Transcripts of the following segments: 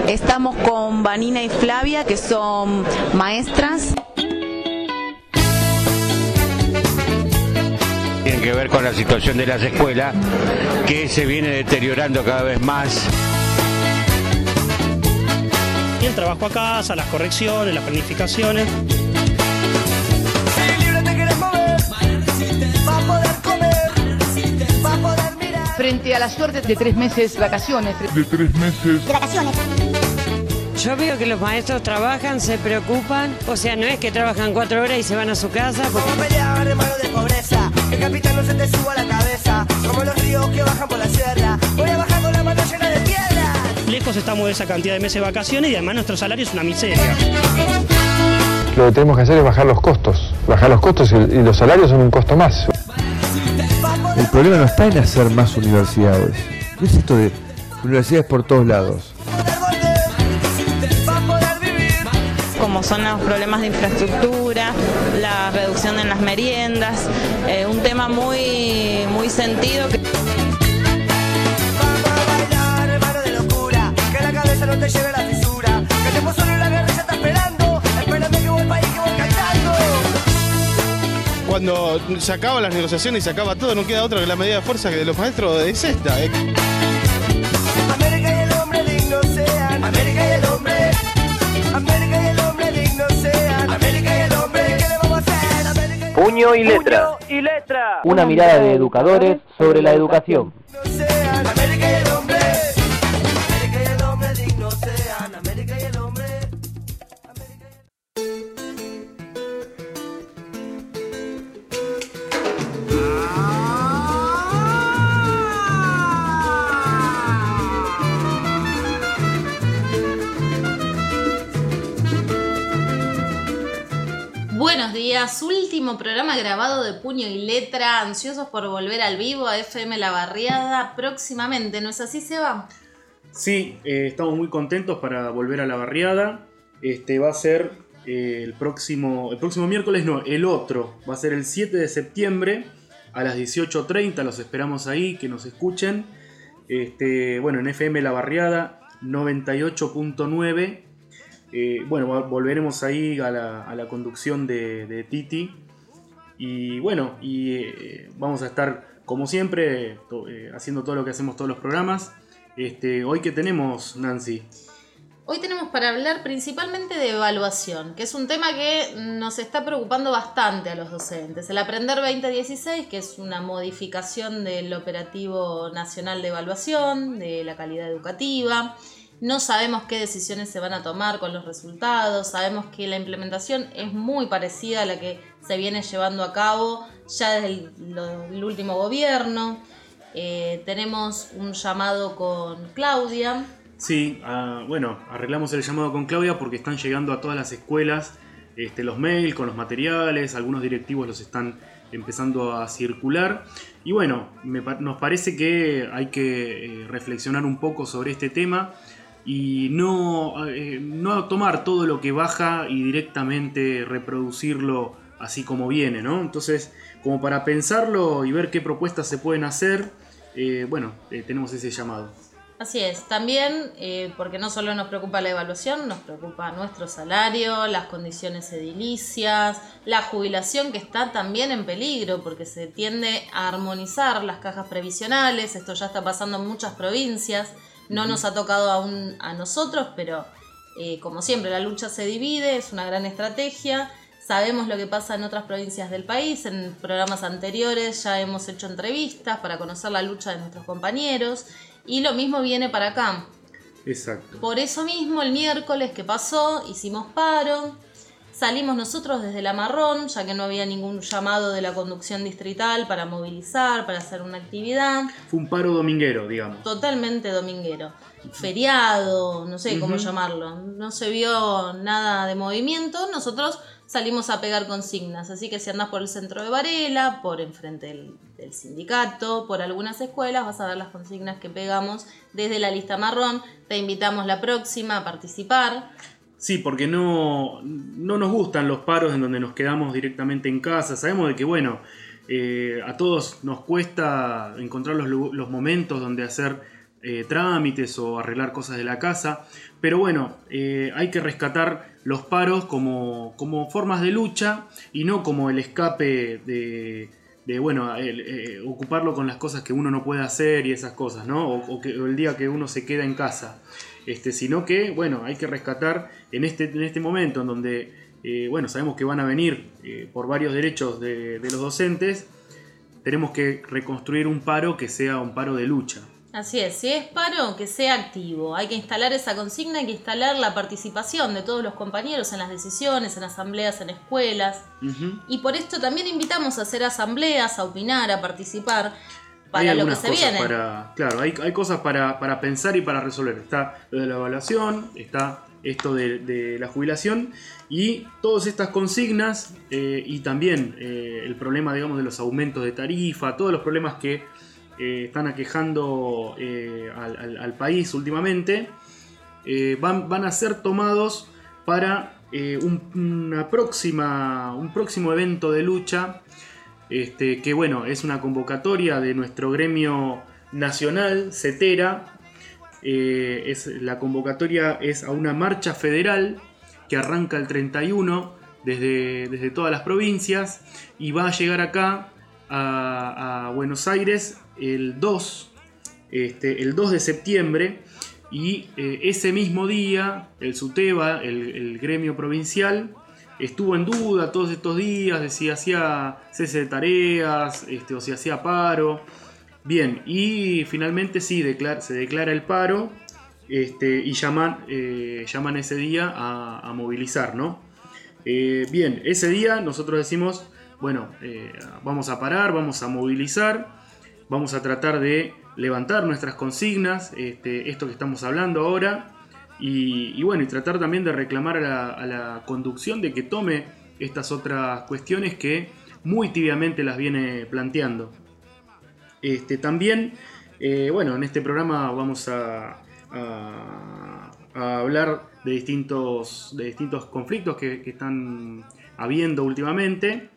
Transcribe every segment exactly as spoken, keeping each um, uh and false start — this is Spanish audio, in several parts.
Estamos con Vanina y Flavia, que son maestras. Tienen que ver con la situación de las escuelas, que se viene deteriorando cada vez más. El trabajo a casa, las correcciones, las planificaciones. Frente a la suerte de tres meses de vacaciones. De tres meses de vacaciones. Yo veo que los maestros trabajan, se preocupan, o sea, no es que trabajan cuatro horas y se van a su casa. Porque... Como pelear, hermano de pobreza, el capitán no se te suba a la cabeza, como los ríos que bajan por la sierra, voy a bajar con la mano llena de piedra. Lejos estamos de esa cantidad de meses de vacaciones y además nuestro salario es una miseria. Lo que tenemos que hacer es bajar los costos, bajar los costos y, y los salarios son un costo más. El problema no está en hacer más universidades. ¿Qué es esto de universidades por todos lados? Como son los problemas de infraestructura, la reducción en las meriendas, eh, un tema muy, muy sentido. Que... Vamos a bailar, hermano de locura, que la cabeza no te lleve a la fisura, que te puso en la guerra y ya está esperando, espérame que voy al país que voy cantando. Cuando se acaban las negociaciones y se acaba todo, no queda otra que la medida de fuerza que de los maestros es esta. ¿eh? América y el hombre digno sean, América y el hombre, América y el hombre digno sean, América y el hombre, ¿qué le vamos a hacer? América y... Puño y letra. Puño y letra. Una mirada de educadores sobre la educación. Sean, América y el hombre, América y el hombre digno sean, América y el hombre. Buenos días, último programa grabado de Puño y Letra, ansiosos por volver al vivo a F M La Barriada próximamente, ¿no es así, Seba? Sí, eh, estamos muy contentos para volver a La Barriada. Este va a ser eh, el próximo, el próximo miércoles, no, el otro, va a ser el siete de septiembre a las dieciocho treinta, los esperamos ahí, que nos escuchen. Este, bueno, en F M La Barriada noventa y ocho punto nueve. Eh, bueno, volveremos ahí a la, a la conducción de, de Titi. Y bueno, y eh, vamos a estar como siempre to, eh, haciendo todo lo que hacemos todos los programas. Este, hoy que tenemos, Nancy. Hoy tenemos para hablar principalmente de evaluación, que es un tema que nos está preocupando bastante a los docentes. El Aprender veinte dieciséis, que es una modificación del Operativo Nacional de Evaluación, de la calidad educativa. No sabemos qué decisiones se van a tomar con los resultados, sabemos que la implementación es muy parecida a la que se viene llevando a cabo ya desde el, lo, el último gobierno. Eh, tenemos un llamado con Claudia. Sí, uh, bueno, arreglamos el llamado con Claudia porque están llegando a todas las escuelas este, los mails con los materiales, algunos directivos los están empezando a circular. Y bueno, me, nos parece que hay que eh, reflexionar un poco sobre este tema. Y no, eh, no tomar todo lo que baja y directamente reproducirlo así como viene, ¿no? Entonces, como para pensarlo y ver qué propuestas se pueden hacer, eh, bueno, eh, tenemos ese llamado. Así es, también eh, porque no solo nos preocupa la evaluación, nos preocupa nuestro salario, las condiciones edilicias, la jubilación que está también en peligro porque se tiende a armonizar las cajas previsionales, esto ya está pasando en muchas provincias. No nos ha tocado aún a nosotros, pero eh, como siempre la lucha se divide, es una gran estrategia. Sabemos lo que pasa en otras provincias del país, en programas anteriores ya hemos hecho entrevistas para conocer la lucha de nuestros compañeros y lo mismo viene para acá. Exacto. Por eso mismo el miércoles que pasó hicimos paro, salimos nosotros desde La Marrón, ya que no había ningún llamado de la conducción distrital para movilizar, para hacer una actividad. Fue un paro dominguero, digamos. Totalmente dominguero. Feriado, no sé cómo uh-huh. llamarlo. No se vio nada de movimiento. Nosotros salimos a pegar consignas. Así que si andás por el centro de Varela, por enfrente del, del sindicato, por algunas escuelas, vas a ver las consignas que pegamos desde la lista marrón. Te invitamos la próxima a participar. Sí, porque no, no nos gustan los paros en donde nos quedamos directamente en casa. Sabemos de que, bueno, eh, a todos nos cuesta encontrar los, los momentos donde hacer eh, trámites o arreglar cosas de la casa. Pero bueno, eh, hay que rescatar los paros como, como formas de lucha y no como el escape de, de bueno, el, eh, ocuparlo con las cosas que uno no puede hacer y esas cosas, ¿no? O, o, que, o el día que uno se queda en casa. Este, sino que, bueno, hay que rescatar en este, en este momento en donde, eh, bueno, sabemos que van a venir eh, por varios derechos de, de los docentes, tenemos que reconstruir un paro que sea un paro de lucha. Así es, si es paro, que sea activo. Hay que instalar esa consigna, hay que instalar la participación de todos los compañeros en las decisiones, en asambleas, en escuelas. Uh-huh. Y por esto también invitamos a hacer asambleas, a opinar, a participar para lo que se viene. Para, claro, hay, hay cosas para, para pensar y para resolver. Está lo de la evaluación, está esto de, de la jubilación y todas estas consignas eh, y también eh, el problema, digamos, de los aumentos de tarifa, todos los problemas que Eh, están aquejando eh, al, al, al país últimamente, eh, van, van a ser tomados para eh, un, una próxima, un próximo evento de lucha, este, que bueno, es una convocatoria de nuestro gremio nacional, CETERA. Eh, es, la convocatoria es a una marcha federal que arranca el treinta y uno desde, desde todas las provincias y va a llegar acá a, a Buenos Aires el dos, este, el dos de septiembre y eh, ese mismo día el SUTEBA, el, el gremio provincial, estuvo en duda todos estos días de si hacía cese de tareas este, o si hacía paro. Bien, y finalmente sí, declara, se declara el paro este, y llaman, eh, llaman ese día a, a movilizar, ¿no? Eh, bien, ese día nosotros decimos, bueno, eh, vamos a parar, vamos a movilizar. Vamos a tratar de levantar nuestras consignas, este, esto que estamos hablando ahora, y, y bueno, y tratar también de reclamar a la, a la conducción de que tome estas otras cuestiones que muy tibiamente las viene planteando. Este, también, eh, bueno, en este programa vamos a, a, a hablar de distintos, de distintos conflictos que, que están habiendo últimamente.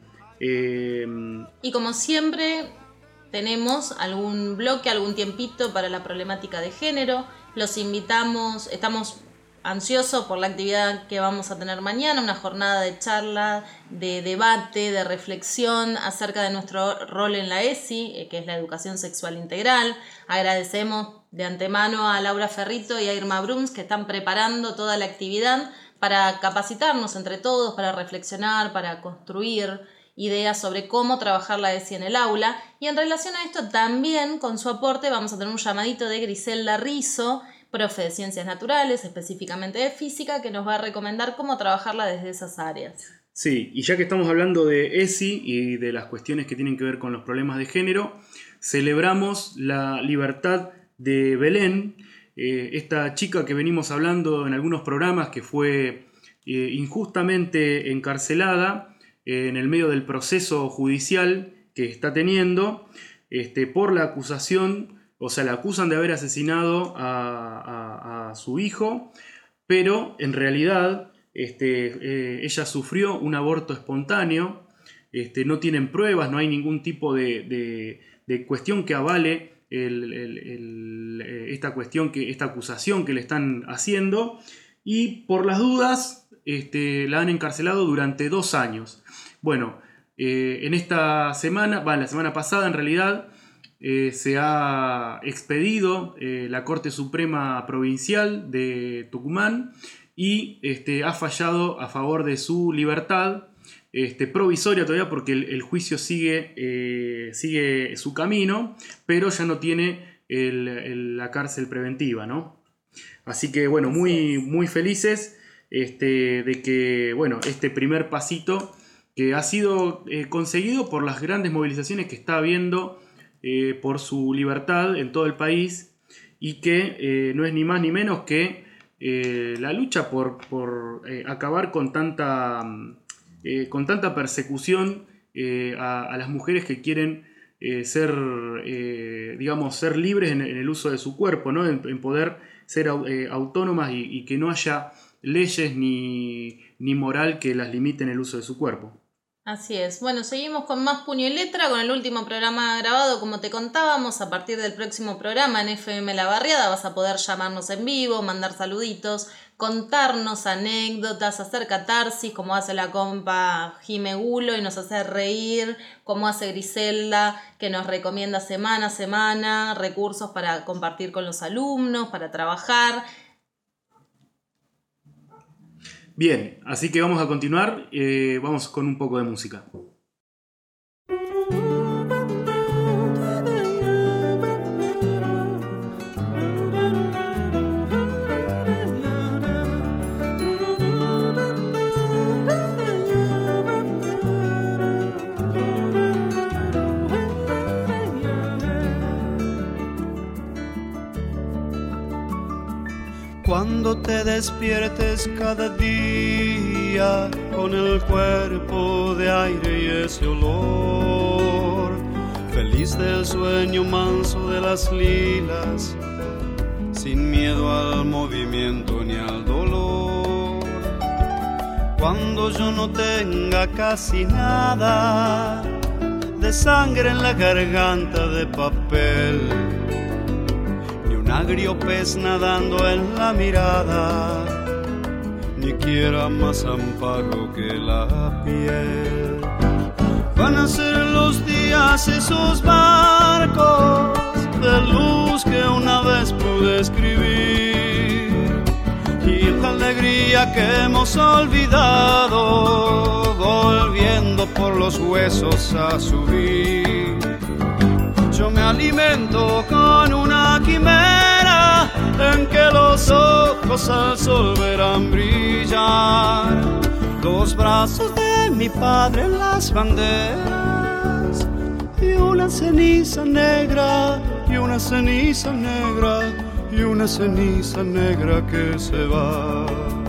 Eh, y como siempre, tenemos algún bloque, algún tiempito para la problemática de género. Los invitamos, estamos ansiosos por la actividad que vamos a tener mañana, una jornada de charla, de debate, de reflexión acerca de nuestro rol en la E S I, que es la educación sexual integral. Agradecemos de antemano a Laura Ferrito y a Irma Bruns que están preparando toda la actividad para capacitarnos entre todos, para reflexionar, para construir ideas sobre cómo trabajar la E S I en el aula. Y en relación a esto también con su aporte vamos a tener un llamadito de Griselda Rizzo, profe de Ciencias Naturales, específicamente de Física, que nos va a recomendar cómo trabajarla desde esas áreas. Sí, y ya que estamos hablando de E S I y de las cuestiones que tienen que ver con los problemas de género, celebramos la libertad de Belén, eh, esta chica que venimos hablando en algunos programas que fue eh, injustamente encarcelada en el medio del proceso judicial que está teniendo este, por la acusación, o sea, la acusan de haber asesinado a, a, a su hijo, pero en realidad este, eh, ella sufrió un aborto espontáneo, este, no tienen pruebas, no hay ningún tipo de, de, de cuestión que avale el, el, el, esta cuestión, que, esta acusación que le están haciendo, y por las dudas este, la han encarcelado durante dos años. Bueno, eh, en esta semana, va, la semana pasada en realidad, eh, se ha expedido eh, la Corte Suprema Provincial de Tucumán y este, ha fallado a favor de su libertad, este, provisoria todavía porque el, el juicio sigue, eh, sigue su camino, pero ya no tiene el, el, la cárcel preventiva, ¿no? Así que bueno, muy, muy felices este, de que bueno, este primer pasito que ha sido eh, conseguido por las grandes movilizaciones que está habiendo eh, por su libertad en todo el país y que eh, no es ni más ni menos que eh, la lucha por, por eh, acabar con tanta, eh, con tanta persecución eh, a, a las mujeres que quieren eh, ser, eh, digamos, ser libres en, en el uso de su cuerpo, ¿no? en, en poder ser eh, autónomas y, y que no haya leyes ni, ni moral que las limiten el uso de su cuerpo. Así es. Bueno, seguimos con más Puño y Letra, con el último programa grabado, como te contábamos. A partir del próximo programa en F M La Barriada vas a poder llamarnos en vivo, mandar saluditos, contarnos anécdotas, hacer catarsis, como hace la compa Jime Gulo y nos hace reír, como hace Griselda, que nos recomienda semana a semana recursos para compartir con los alumnos, para trabajar. Bien, así que vamos a continuar, eh, vamos con un poco de música. Cuando te despiertes cada día con el cuerpo de aire y ese olor, feliz del sueño manso de las lilas, sin miedo al movimiento ni al dolor. Cuando yo no tenga casi nada de sangre en la garganta de papel, agrio pez nadando en la mirada, ni quiera más amparo que la piel. Van a ser los días esos barcos de luz que una vez pude escribir, y la alegría que hemos olvidado, volviendo por los huesos a subir. Yo me alimento con una quimera en que los ojos al sol verán brillar los brazos de mi padre en las banderas, y una ceniza negra, y una ceniza negra, y una ceniza negra que se va.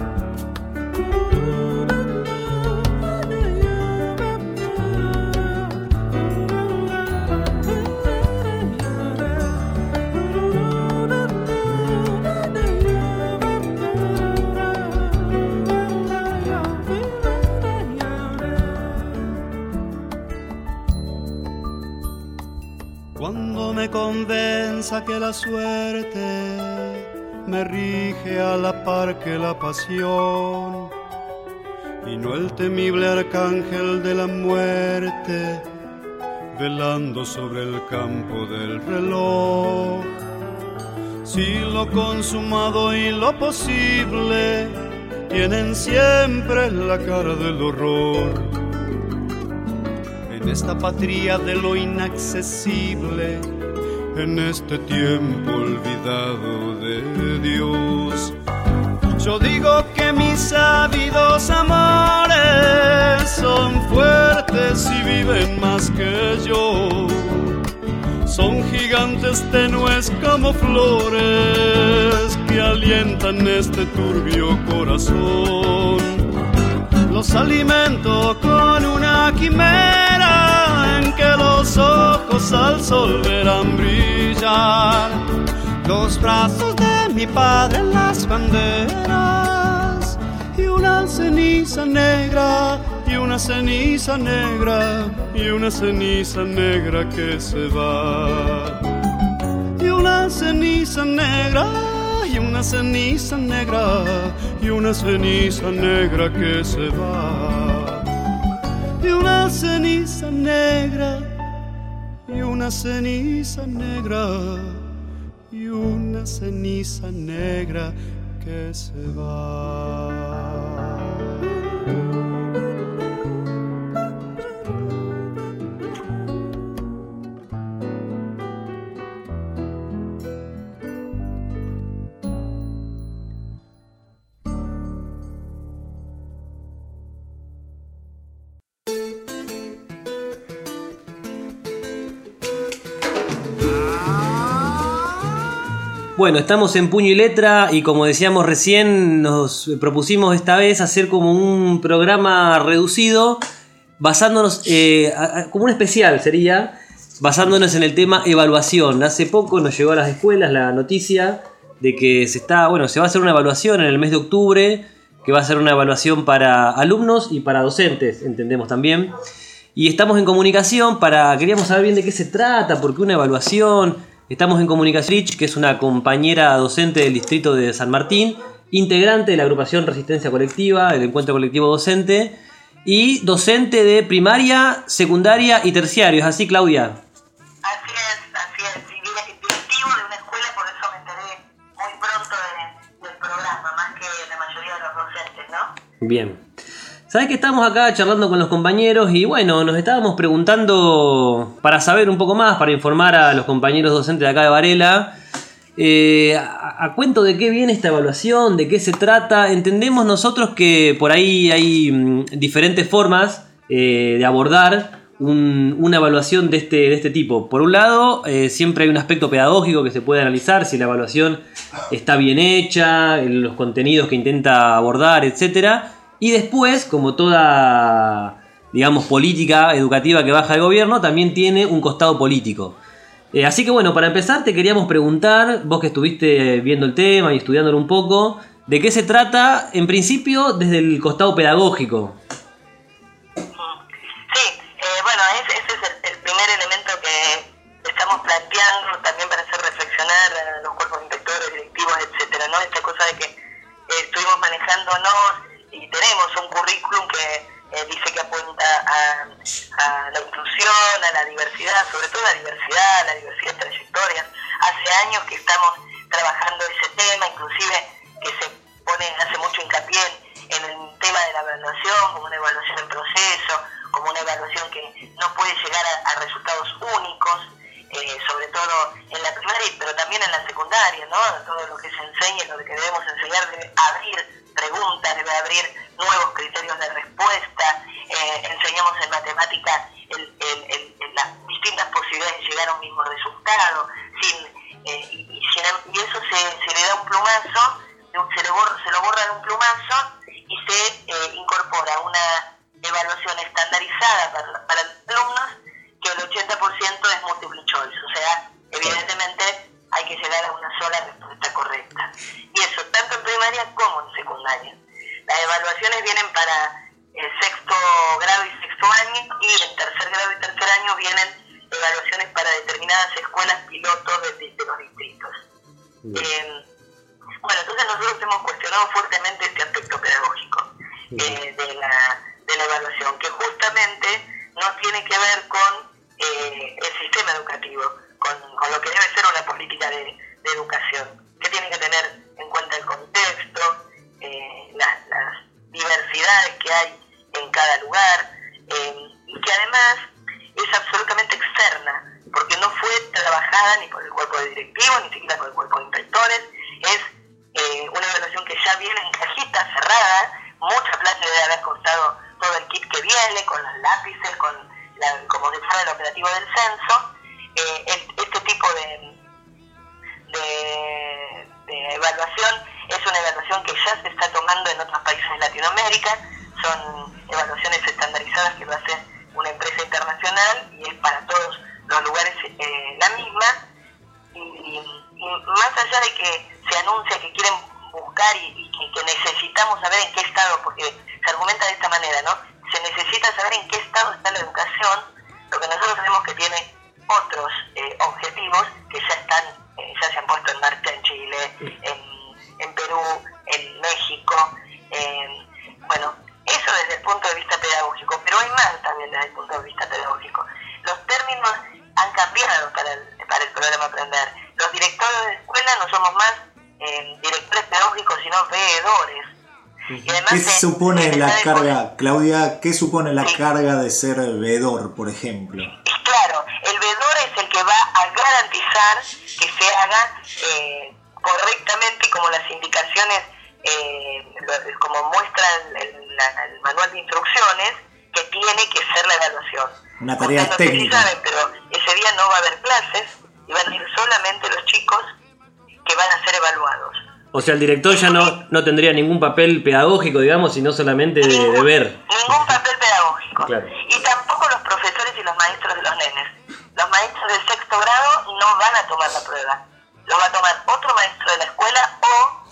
Convenza que la suerte me rige a la par que la pasión, y no el temible arcángel de la muerte velando sobre el campo del reloj. Si lo consumado y lo posible tienen siempre la cara del horror, en esta patria de lo inaccesible, en este tiempo olvidado de Dios, yo digo que mis ávidos amores son fuertes y viven más que yo. Son gigantes tenues como flores que alientan este turbio corazón. Los alimento con una quimera en que los ojos al sol verán brillar los brazos de mi padre en las banderas, y una ceniza negra, y una ceniza negra, y una ceniza negra que se va. Y una ceniza negra, y una ceniza negra, y una ceniza negra que se va. Y una ceniza negra, y una ceniza negra, y una ceniza negra que se va. Bueno, estamos en Puño y Letra y como decíamos recién, nos propusimos esta vez hacer como un programa reducido, basándonos, eh, a, a, como un especial sería, basándonos en el tema evaluación. Hace poco nos llegó a las escuelas la noticia de que se está, bueno, se va a hacer una evaluación en el mes de octubre que va a ser una evaluación para alumnos y para docentes, entendemos también. Y estamos en comunicación para, queríamos saber bien de qué se trata, por qué una evaluación. Estamos en comunicación, que es una compañera docente del distrito de San Martín, integrante de la agrupación Resistencia Colectiva, el encuentro colectivo docente, y docente de primaria, secundaria y terciario. ¿Es así, Claudia? Así es, así es. Y directivo de una escuela, por eso me enteré muy pronto de, del programa, más que la mayoría de los docentes, ¿no? Bien. Sabés que estamos acá charlando con los compañeros y bueno, nos estábamos preguntando para saber un poco más, para informar a los compañeros docentes de acá de Varela, eh, a, a cuento de qué viene esta evaluación, de qué se trata. Entendemos nosotros que por ahí hay mm, diferentes formas eh, de abordar un, una evaluación de este, de este tipo. Por un lado, eh, siempre hay un aspecto pedagógico que se puede analizar, si la evaluación está bien hecha, los contenidos que intenta abordar, etcétera. Y después, como toda, digamos, política educativa que baja del gobierno, también tiene un costado político. Eh, así que bueno, para empezar te queríamos preguntar, vos que estuviste viendo el tema y estudiándolo un poco, ¿de qué se trata, en principio, desde el costado pedagógico? Sí, eh, bueno, ese, ese es el, el primer elemento que estamos planteando también para hacer reflexionar a los cuerpos inspectores, directivos, etcétera, ¿no? Esta cosa de que eh, estuvimos manejándonos y tenemos un currículum que eh, dice que apunta a, a la inclusión, a la diversidad, sobre todo la diversidad, la diversidad de trayectorias. Hace años que estamos trabajando ese tema, inclusive que se pone, hace mucho hincapié en, en el tema de la evaluación, como una evaluación en proceso, como una evaluación que no puede llegar a, a resultados únicos, eh, sobre todo en la primaria, pero también en la secundaria, ¿no? Todo lo que se enseña, lo que debemos enseñar debe abrir preguntas, debe abrir nuevos criterios de respuesta. Eh, enseñamos en matemática el, el, el, el, las distintas posibilidades de llegar a un mismo resultado, sin, eh, y, y, sin, y eso se, se le da un plumazo, se, le borra, se lo borra de un plumazo y se eh, incorpora una evaluación estandarizada para, para alumnos que el ochenta por ciento es multiple choice, o sea, evidentemente hay que llegar a una sola respuesta correcta. Y eso, tanto en primaria como en secundaria. Las evaluaciones vienen para el sexto grado y sexto año, y en tercer grado y tercer año vienen evaluaciones para determinadas escuelas pilotos de, de los distritos. Eh, bueno, entonces nosotros hemos cuestionado fuertemente este aspecto pedagógico eh, de, la, de la evaluación, que justamente no tiene que ver con eh, el sistema educativo, Con, con lo que debe ser una política de, de educación, que tiene que tener en cuenta el contexto, eh, las, las diversidades que hay en cada lugar, eh, y que además es absolutamente externa, porque no fue trabajada ni por el cuerpo de directivos, ni siquiera por el cuerpo de inspectores. Es eh, una evaluación que ya viene en cajita cerrada, mucha plata debe haber costado todo el kit que viene, con los lápices, con la, como si fuera el operativo del censo. Eh, este tipo de, de, de evaluación es una evaluación que ya se está tomando en otros países de Latinoamérica. Son evaluaciones estandarizadas que lo hace una empresa internacional y es para todos los lugares eh, la misma. Y, y, y más allá de que se anuncia que quieren buscar y, y que, que necesitamos saber en qué estado, porque se argumenta de esta manera, ¿no? Se necesita saber en qué estado está la educación. Lo que nosotros sabemos que tiene otros eh, objetivos que ya están, eh, ya se han puesto en marcha en Chile, en, en Perú, en México. Eh, bueno, eso desde el punto de vista pedagógico, pero hay más también desde el punto de vista pedagógico. Los términos han cambiado para el, para el programa Aprender. Los directores de escuela no somos más eh, directores pedagógicos, sino veedores. Y además ¿Qué de, supone de la carga, de... Claudia, qué supone la sí. carga de ser veedor, por ejemplo? Claro, el veedor es el que va a garantizar que se haga eh, correctamente como las indicaciones, eh, como muestra el, el, la, el manual de instrucciones, que tiene que ser la evaluación. Una tarea Ustedes no técnica. sé si saben, pero ese día no va a haber clases y van a ir solamente los chicos que van a ser evaluados. O sea, el director ya no, no tendría ningún papel pedagógico, digamos, sino solamente de, ningún, de ver. Ningún papel pedagógico. Claro. Y tampoco los profesores y los maestros de los nenes. Los maestros del sexto grado no van a tomar la prueba. Lo va a tomar otro maestro de la escuela o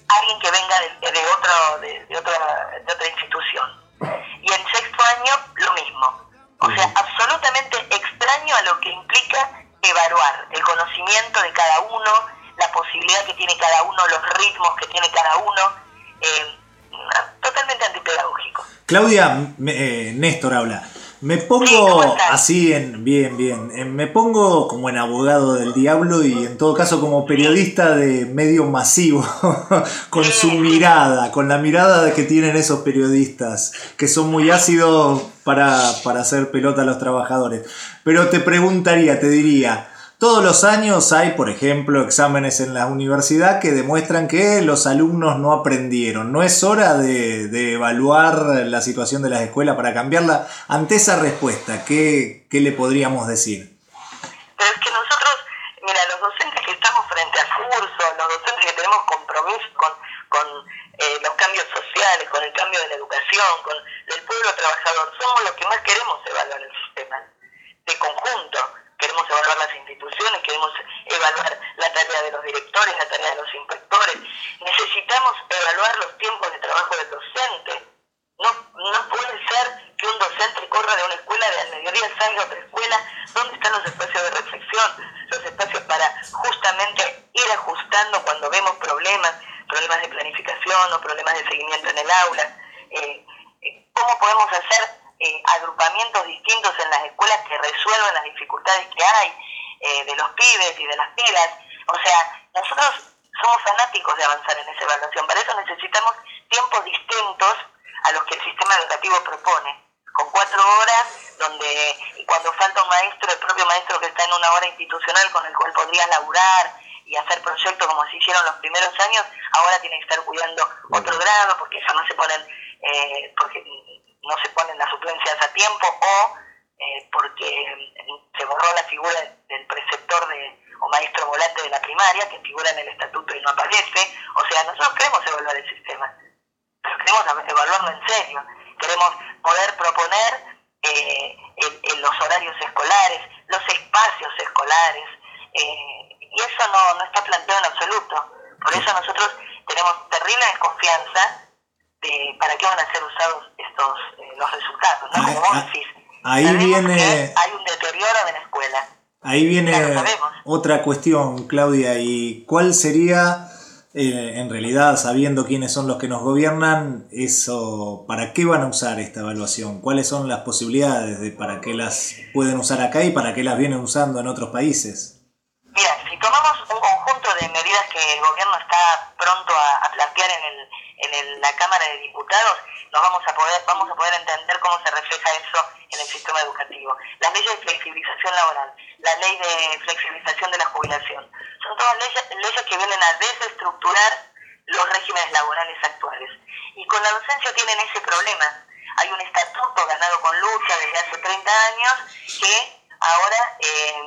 alguien que venga de, de, otro, de, de, otra, de otra institución. Y en sexto año lo mismo. O sea, absolutamente extraño a lo que implica evaluar el conocimiento de cada uno, la posibilidad que tiene cada uno, los ritmos que tiene cada uno. Eh, totalmente antipedagógico. Claudia, me, eh, Néstor habla. Me pongo sí, así en bien, bien. Eh, me pongo como en abogado del diablo y en todo caso como periodista de medio masivo, con sí, su mirada, con la mirada que tienen esos periodistas, que son muy ácidos para, para hacer pelota a los trabajadores. Pero te preguntaría, te diría, todos los años hay, por ejemplo, exámenes en la universidad que demuestran que los alumnos no aprendieron. ¿No es hora de, de evaluar la situación de las escuelas para cambiarla? Ante esa respuesta, ¿qué, qué le podríamos decir? Pero es que nosotros, mira, los docentes que estamos frente al curso, los docentes que tenemos compromiso con, con eh, los cambios sociales, con el cambio de la educación, con el pueblo trabajador, somos los que más queremos evaluar el sistema de conjunto. Queremos evaluar las instituciones, queremos evaluar la tarea de los directores, la tarea de los inspectores. Necesitamos evaluar los tiempos de trabajo del docente. No, no puede ser que un docente corra de una escuela, de al mediodía salga a otra escuela. ¿Dónde están los espacios de reflexión? Los espacios para justamente ir ajustando cuando vemos problemas, problemas de planificación o problemas de seguimiento en el aula. Eh, ¿Cómo podemos hacer Eh, agrupamientos distintos en las escuelas que resuelvan las dificultades que hay eh, de los pibes y de las pibas? O sea, nosotros somos fanáticos de avanzar en esa evaluación. Para eso necesitamos tiempos distintos a los que el sistema educativo propone, con cuatro horas, donde cuando falta un maestro, el propio maestro que está en una hora institucional con el cual podrías laburar y hacer proyectos como se hicieron los primeros años, ahora tiene que estar cuidando otro grado porque jamás se ponen, eh, porque no se ponen las suplencias a tiempo o eh, porque se borró la figura del preceptor de, o maestro volante de la primaria, que figura en el estatuto y no aparece. O sea, nosotros queremos evaluar el sistema, pero queremos evaluarlo en serio. Queremos poder proponer eh, el, el, los horarios escolares, los espacios escolares, eh, y eso no, no está planteado en absoluto. Por eso nosotros tenemos terrible desconfianza de para qué van a ser usados estos eh, los resultados, ¿no? Como vos decís, ahí viene, hay un deterioro de la escuela. Ahí viene otra cuestión, Claudia, y cuál sería, eh, en realidad, sabiendo quiénes son los que nos gobiernan, eso, ¿para qué van a usar esta evaluación? ¿Cuáles son las posibilidades de para qué las pueden usar acá y para qué las vienen usando en otros países? Mira, si tomamos un conjunto de medidas que el gobierno está pronto a, a plantear en el en el, la Cámara de Diputados, nos vamos a poder vamos a poder entender cómo se refleja eso en el sistema educativo. Las leyes de flexibilización laboral, la ley de flexibilización de la jubilación, son todas leyes, leyes que vienen a desestructurar los regímenes laborales actuales. Y con la docencia tienen ese problema. Hay un estatuto ganado con lucha desde hace treinta años que ahora eh,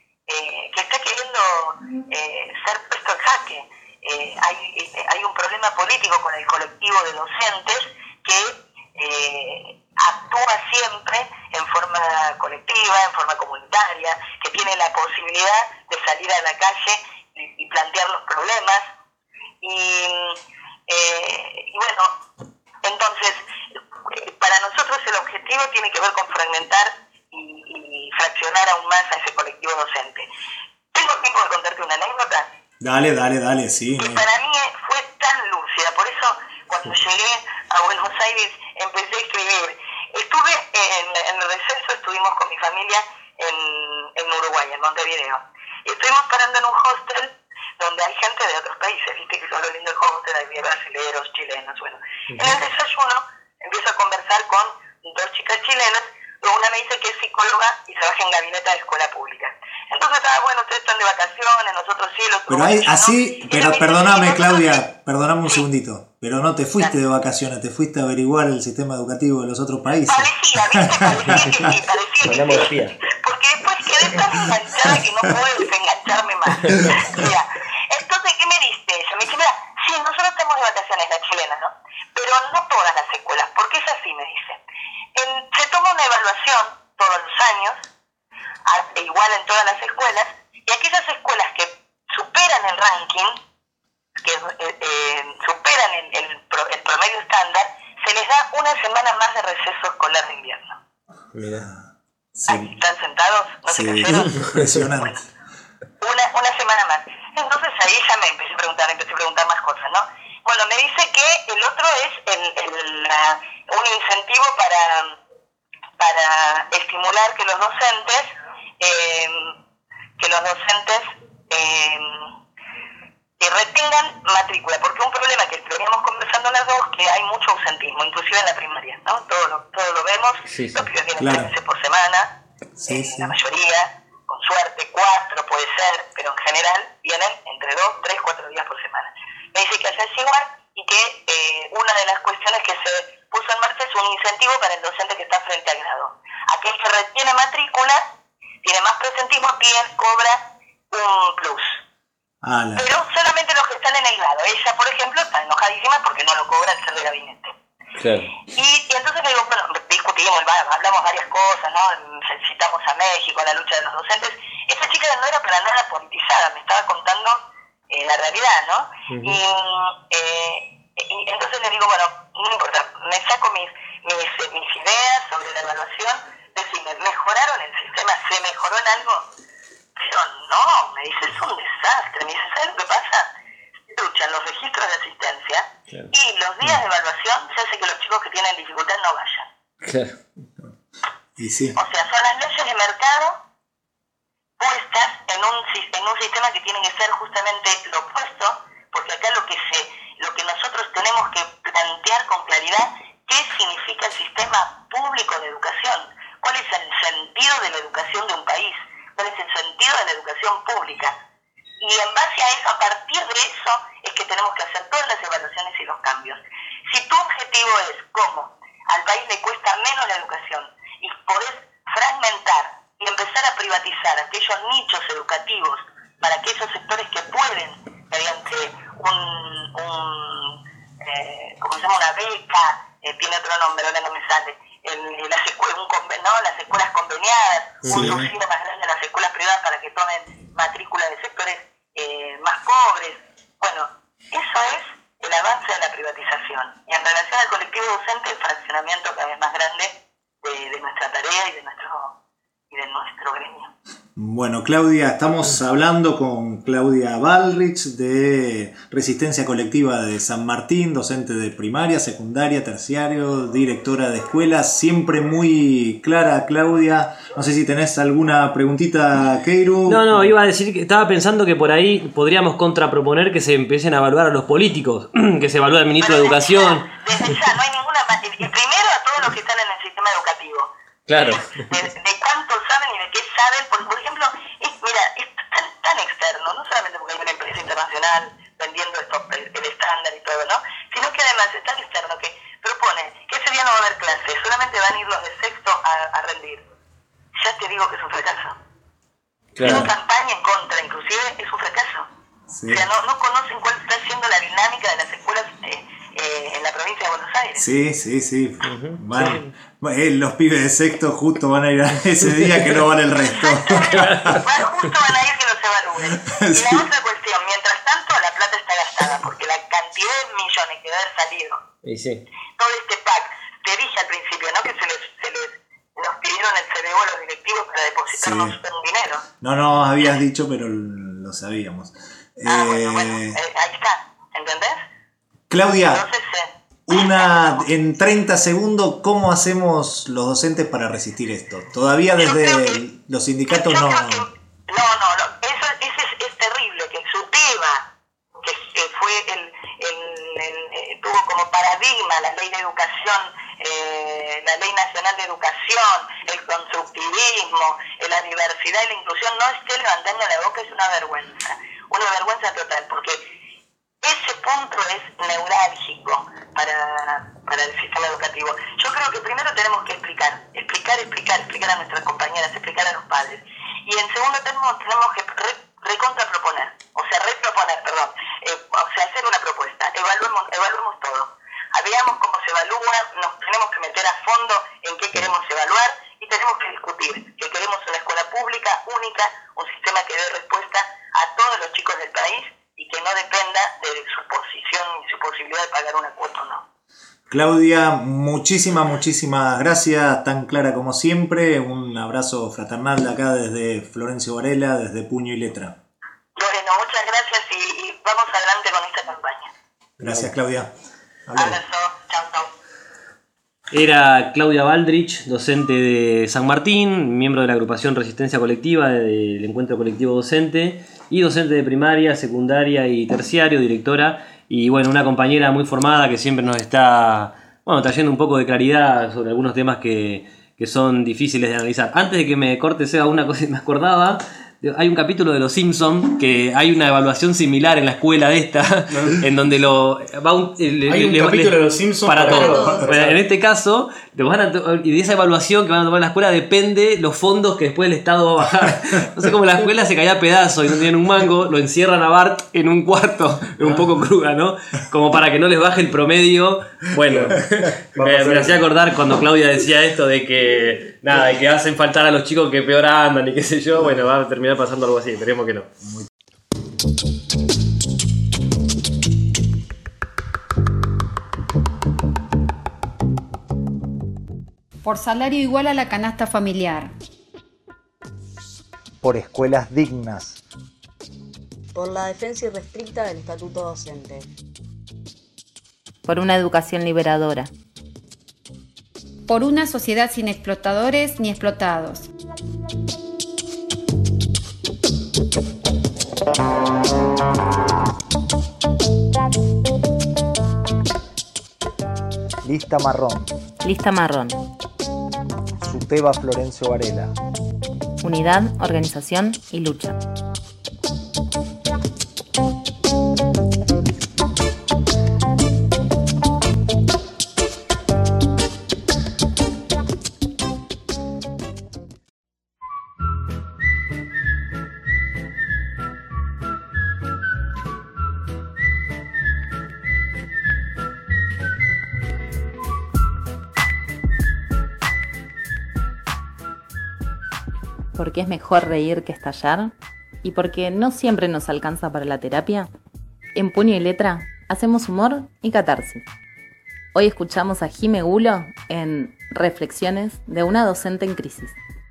eh, que está queriendo eh, ser puesto en jaque. Eh, hay, eh, hay un problema político con el colectivo de docentes que eh, actúa siempre en forma colectiva, en forma comunitaria, que tiene la posibilidad de salir a la calle y, y plantear los problemas. Y, eh, y bueno, entonces, para nosotros el objetivo tiene que ver con fragmentar y, y fraccionar aún más a ese colectivo docente. ¿Tengo tiempo de contarte una anécdota? Dale, dale, dale, sí. Que para mí fue tan lúcida, por eso cuando llegué a Buenos Aires empecé a escribir. Estuve en, en el receso, estuvimos con mi familia en, en Uruguay, en Montevideo. Y estuvimos parando en un hostel donde hay gente de otros países, viste que son lo lindo del hostel, hay brasileños, chilenos, bueno. En el desayuno empiezo a conversar con dos chicas chilenas, luego una me dice que es psicóloga y trabaja en gabinete de escuela pública. Entonces estaba, bueno, ustedes están de vacaciones, nosotros sí, los Pero hay, así, ¿no? Pero perdóname, Claudia, perdóname un segundito. Pero no te fuiste de vacaciones, te fuiste a averiguar el sistema educativo de los otros países. Parecía, ¿viste? Parecía que sí, parecía que sí. Porque después quedé tan enganchada que no puedo desengancharme más. Mira, entonces, ¿qué me diste? Ella me dice, mira, sí, nosotros estamos de vacaciones, la chilena, ¿no? Pero no todas las escuelas, porque es así, me dice. En, se toma una evaluación todos los años, a, igual en todas las escuelas, y aquellas escuelas que superan el ranking, que eh, eh, superan una semana más de receso escolar de invierno. Mira. Ahí, ¿están sentados? ¿No se Sí, cayeron? impresionante. Una, una semana más. Entonces ahí ya me empecé a preguntar, empecé a preguntar más cosas, ¿no? Bueno, me dice que el otro es el, el, la, un incentivo para, para estimular que los docentes, eh, que los docentes eh, que retengan matrícula, porque un problema que veníamos conversando las dos, que hay mucho ausentismo, inclusive en la primaria, ¿no? Todo lo, todo lo vemos, Sí, sí. los pibes vienen Claro. tres veces por semana, Sí, eh, sí. la mayoría, con suerte, cuatro puede ser, pero en general vienen entre dos, tres, cuatro días por semana. Me dice que allá es igual y que eh, una de las cuestiones que se puso en marcha es un incentivo para el docente que está frente al grado. Aquel que retiene matrícula, tiene más presentismo, bien, cobra un plus. Ah, la- Pero solamente los que están en el grado. Ella, por ejemplo, está enojadísima porque no lo cobra el ser de gabinete. Claro. Y, y entonces le digo, bueno, discutimos, va, hablamos varias cosas, ¿no? Citamos a México, la lucha de los docentes. Esta chica no era para nada politizada, me estaba contando eh, la realidad, ¿no? Ujú. Y, eh, y entonces le digo, bueno, no importa, me saco mis, mis, mis ideas sobre la evaluación, decirme, ¿mejoraron el sistema? ¿Se mejoró en algo? Pero no, me dice, es un desastre. Me dice, ¿sabes lo que pasa? Se luchan los registros de asistencia Claro. y los días de evaluación se hace que los chicos que tienen dificultad no vayan. Claro. Y sí. O sea, son las leyes de mercado puestas en un, sis- en un sistema que tiene que ser justamente lo opuesto, porque acá lo que se, lo que nosotros tenemos que plantear con claridad, ¿qué significa el sistema público de educación? ¿Cuál es el sentido de la educación de un país? ¿Cuál es el sentido de la educación pública? Y en base a eso, a partir de eso, es que tenemos que hacer todas las evaluaciones y los cambios. Si tu objetivo es cómo al país le cuesta menos la educación y podés fragmentar y empezar a privatizar aquellos nichos educativos para aquellos sectores que pueden, mediante un, un eh, ¿cómo se llama? Una beca, eh, tiene otro nombre, ahora no me sale, el, las, escuelas, un conven, ¿no? las escuelas conveniadas, Sí. un subsidio más grande a las escuelas privadas para que tomen matrícula de sectores eh, más pobres. Bueno, eso es el avance de la privatización. Y en relación al colectivo docente, el fraccionamiento cada vez más grande de, de nuestra tarea y de nuestro, y de nuestro gremio. Bueno, Claudia, estamos hablando con Claudia Balrich de Resistencia Colectiva de San Martín, docente de primaria, secundaria, terciario, directora de escuelas, siempre muy clara, Claudia. No sé si tenés alguna preguntita, Keiru. No, no, iba a decir que estaba pensando que por ahí podríamos contraproponer que se empiecen a evaluar a los políticos, que se evalúe al ministro de Educación. Desde ya, no hay ninguna más. Y primero a todos los que están en el sistema educativo. Claro. De, de cuánto saben y de qué saben. Por, por ejemplo, es, mira, es tan, tan externo, no solamente porque hay una empresa internacional vendiendo esto, el, el estándar y todo, ¿no? Sino que además es tan externo que propone que ese día no va a haber clases, solamente van a ir los de sexto a, a rendir. Ya te digo que es un fracaso. Claro. Una campaña en contra, inclusive, es un fracaso. Sí. O sea, no, no conocen cuál está siendo la dinámica de las escuelas eh, eh, en la provincia de Buenos Aires. Sí, sí, sí. Van, eh, los pibes de sexto justo van a ir a ese día que no van el resto. Van, justo van a ir que los evalúen. Y Sí. la otra cuestión, mientras tanto la plata está gastada, porque la cantidad de millones que debe haber salido, Y sí. todo este pack, te dije al principio, ¿no? Que se les, se les nos pidieron el C B U a los directivos para depositarnos Sí. un dinero. No, no, habías dicho, pero lo sabíamos. Ah, Eh, bueno, bueno, eh, ahí está, ¿entendés? Claudia, Entonces, eh, una en treinta segundos, ¿cómo hacemos los docentes para resistir esto? Todavía desde el- los sindicatos no... no, no, no, eso, ese es, es terrible, que su tema, que, que fue el, el, el, eh, tuvo como paradigma la ley de educación, eh, la ley nacional de educación, el constructivismo, eh, la diversidad y la inclusión, no esté levantando la boca, es una vergüenza, una vergüenza total, porque ese punto es neurálgico para, para el sistema educativo. Yo creo que primero tenemos que explicar, explicar, explicar, explicar a nuestras compañeras, explicar a los padres. Y en segundo término tenemos que re, recontraproponer, o sea, reproponer, perdón, eh, o sea, hacer una propuesta, evaluemos, evaluemos todo. Veamos cómo se evalúa, nos tenemos que meter a fondo en qué queremos evaluar y tenemos que discutir que queremos una escuela pública, única, un sistema que dé respuesta a todos los chicos del país y que no dependa de su posición y su posibilidad de pagar una cuota o no. Claudia, muchísimas, muchísimas gracias, tan clara como siempre. Un abrazo fraternal de acá desde Florencio Varela, desde Puño y Letra. Bueno, muchas gracias y, y vamos adelante con esta campaña. Gracias, Claudia. Abrazo, chao, chao. Era Claudia Baldrich, docente de San Martín, miembro de la agrupación Resistencia Colectiva del Encuentro Colectivo Docente y docente de primaria, secundaria y terciario, directora. Y bueno, una compañera muy formada que siempre nos está, bueno, trayendo un poco de claridad sobre algunos temas que, que son difíciles de analizar. Antes de que me corte, Seba, una cosa que me acordaba, hay un capítulo de Los Simpsons que hay una evaluación similar en la escuela de esta, en donde lo va un, le, hay un le, capítulo le, de Los Simpsons para, para todo. todo. Bueno, en este caso, lo van a to- y de esa evaluación que van a tomar en la escuela depende los fondos que después el Estado va a bajar. No sé cómo la escuela se caía a pedazos y no tenían un mango, lo encierran a Bart en un cuarto, un poco cruda, ¿no? Como para que no les baje el promedio. Bueno, me, me hacía acordar cuando Claudia decía esto de que nada, de que hacen faltar a los chicos que peor andan y qué sé yo. Bueno, va a terminar pasando algo así, esperemos que no. Por salario igual a la canasta familiar. Por escuelas dignas. Por la defensa irrestricta del estatuto docente. Por una educación liberadora. Por una sociedad sin explotadores ni explotados. Lista marrón. Lista marrón. Suteba Florencio Varela. Unidad, organización y lucha. Porque es mejor reír que estallar y porque no siempre nos alcanza para la terapia, en Puño y Letra hacemos humor y catarsis. Hoy escuchamos a Jime Gulo en Reflexiones de una docente en crisis.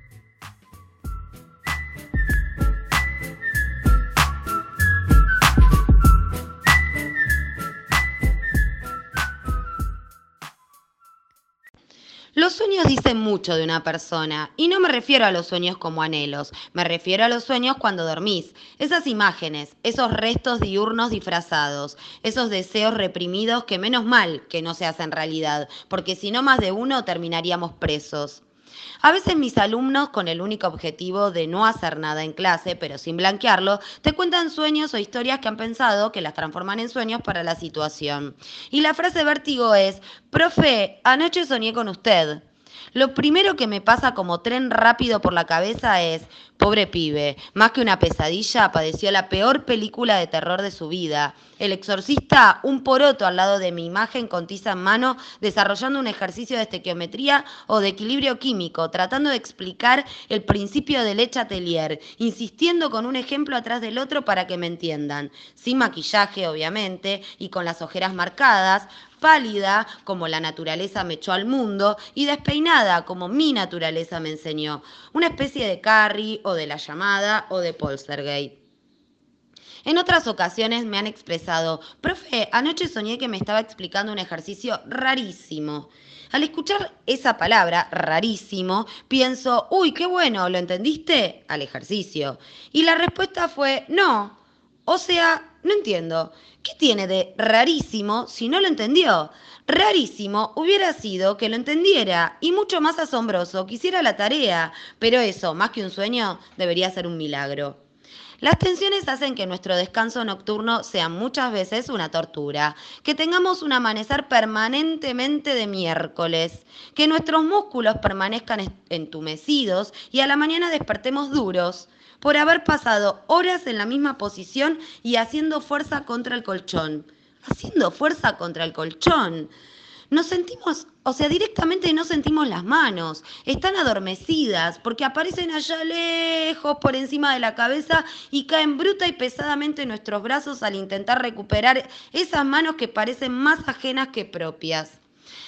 Los sueños dicen mucho de una persona, y no me refiero a los sueños como anhelos, me refiero a los sueños cuando dormís, esas imágenes, esos restos diurnos disfrazados, esos deseos reprimidos que menos mal que no se hacen realidad, porque si no más de uno terminaríamos presos. A veces mis alumnos, con el único objetivo de no hacer nada en clase, pero sin blanquearlo, te cuentan sueños o historias que han pensado que las transforman en sueños para la situación. Y la frase vértigo es: profe, anoche soñé con usted. Lo primero que me pasa como tren rápido por la cabeza es: pobre pibe, más que una pesadilla, padeció la peor película de terror de su vida. El exorcista, un poroto al lado de mi imagen con tiza en mano, desarrollando un ejercicio de estequiometría o de equilibrio químico, tratando de explicar el principio de Le Chatelier, insistiendo con un ejemplo atrás del otro para que me entiendan. Sin maquillaje, obviamente, y con las ojeras marcadas, pálida, como la naturaleza me echó al mundo, y despeinada, como mi naturaleza me enseñó. Una especie de Carrie, o de La Llamada, o de Poltergeist. En otras ocasiones me han expresado: profe, anoche soñé que me estaba explicando un ejercicio rarísimo. Al escuchar esa palabra, rarísimo, pienso: uy, qué bueno, ¿lo entendiste? Al ejercicio. Y la respuesta fue: no. O sea, no entiendo. ¿Qué tiene de rarísimo si no lo entendió? Rarísimo hubiera sido que lo entendiera y mucho más asombroso que hiciera la tarea, pero eso, más que un sueño, debería ser un milagro. Las tensiones hacen que nuestro descanso nocturno sea muchas veces una tortura, que tengamos un amanecer permanentemente de miércoles, que nuestros músculos permanezcan entumecidos y a la mañana despertemos duros, por haber pasado horas en la misma posición y haciendo fuerza contra el colchón. Haciendo fuerza contra el colchón. Nos sentimos, o sea, directamente no sentimos las manos. Están adormecidas porque aparecen allá lejos por encima de la cabeza y caen bruta y pesadamente en nuestros brazos al intentar recuperar esas manos que parecen más ajenas que propias.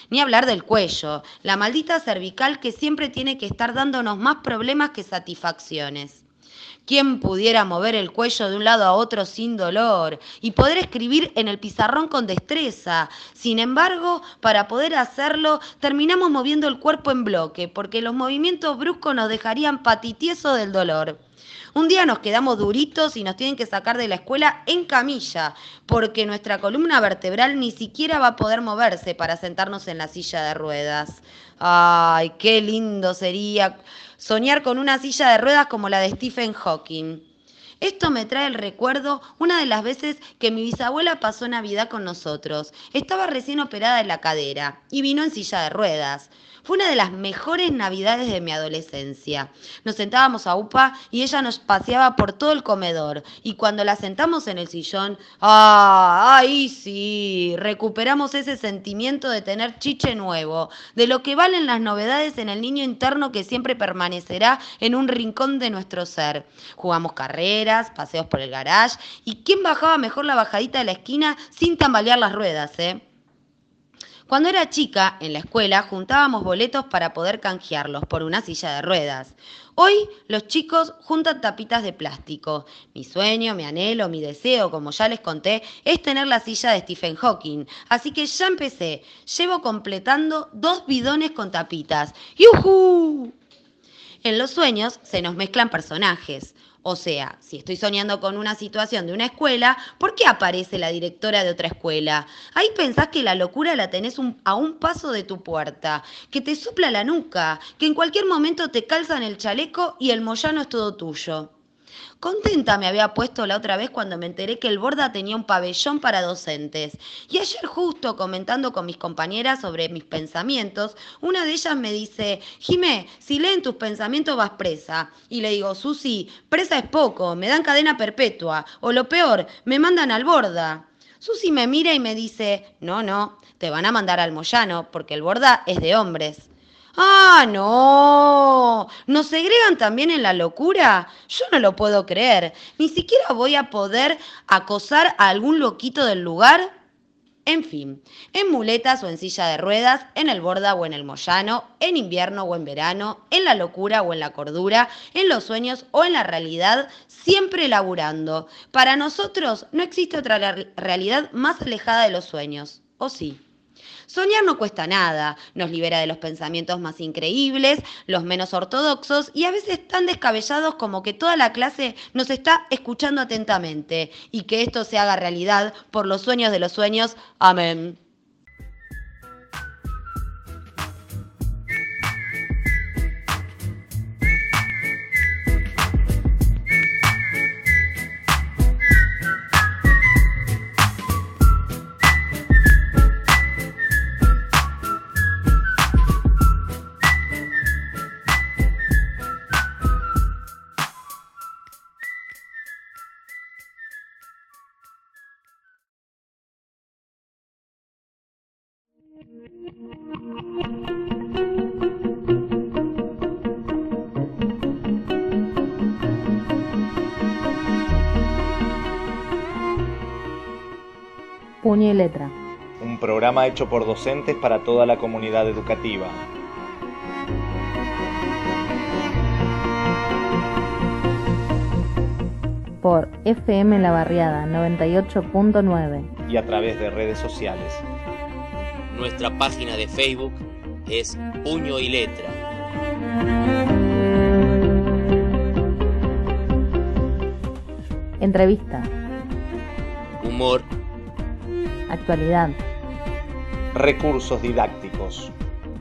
Ni hablar del cuello, la maldita cervical que siempre tiene que estar dándonos más problemas que satisfacciones. ¿Quién pudiera mover el cuello de un lado a otro sin dolor y poder escribir en el pizarrón con destreza? Sin embargo, para poder hacerlo, terminamos moviendo el cuerpo en bloque, porque los movimientos bruscos nos dejarían patitiesos del dolor. Un día nos quedamos duritos y nos tienen que sacar de la escuela en camilla, porque nuestra columna vertebral ni siquiera va a poder moverse para sentarnos en la silla de ruedas. ¡Ay, qué lindo sería soñar con una silla de ruedas como la de Stephen Hawking! Esto me trae el recuerdo una de las veces que mi bisabuela pasó Navidad con nosotros. Estaba recién operada de la cadera y vino en silla de ruedas. Fue una de las mejores Navidades de mi adolescencia. Nos sentábamos a UPA y ella nos paseaba por todo el comedor. Y cuando la sentamos en el sillón, ¡ah! ¡Ahí sí! Recuperamos ese sentimiento de tener chiche nuevo, de lo que valen las novedades en el niño interno que siempre permanecerá en un rincón de nuestro ser. Jugamos carreras, paseos por el garage, y quién bajaba mejor la bajadita de la esquina sin tambalear las ruedas, ¿eh? Cuando era chica, en la escuela, juntábamos boletos para poder canjearlos por una silla de ruedas. Hoy, los chicos juntan tapitas de plástico. Mi sueño, mi anhelo, mi deseo, como ya les conté, es tener la silla de Stephen Hawking. Así que ya empecé. Llevo completando dos bidones con tapitas. ¡Yujú! En los sueños se nos mezclan personajes. O sea, si estoy soñando con una situación de una escuela, ¿por qué aparece la directora de otra escuela? Ahí pensás que la locura la tenés un, a un paso de tu puerta, que te sopla la nuca, que en cualquier momento te calzan el chaleco y el moyano es todo tuyo. Contenta me había puesto la otra vez cuando me enteré que el Borda tenía un pabellón para docentes. Y ayer justo comentando con mis compañeras sobre mis pensamientos, una de ellas me dice, Jimé, si leen tus pensamientos vas presa. Y le digo, Susi, presa es poco, me dan cadena perpetua. O lo peor, me mandan al Borda. Susi me mira y me dice, no, no, te van a mandar al Moyano porque el Borda es de hombres. ¡Ah, no! ¿Nos segregan también en la locura? Yo no lo puedo creer. ¿Ni siquiera voy a poder acosar a algún loquito del lugar? En fin, en muletas o en silla de ruedas, en el Borda o en el Moyano, en invierno o en verano, en la locura o en la cordura, en los sueños o en la realidad, siempre laburando. Para nosotros no existe otra realidad más alejada de los sueños, ¿o sí? Soñar no cuesta nada, nos libera de los pensamientos más increíbles, los menos ortodoxos y a veces tan descabellados como que toda la clase nos está escuchando atentamente y que esto se haga realidad por los sueños de los sueños. Amén. Puño y letra. Un programa hecho por docentes para toda la comunidad educativa. Por F M La Barriada noventa y ocho punto nueve. Y a través de redes sociales. Nuestra página de Facebook es Puño y Letra. Entrevista. Humor. Actualidad. Recursos didácticos.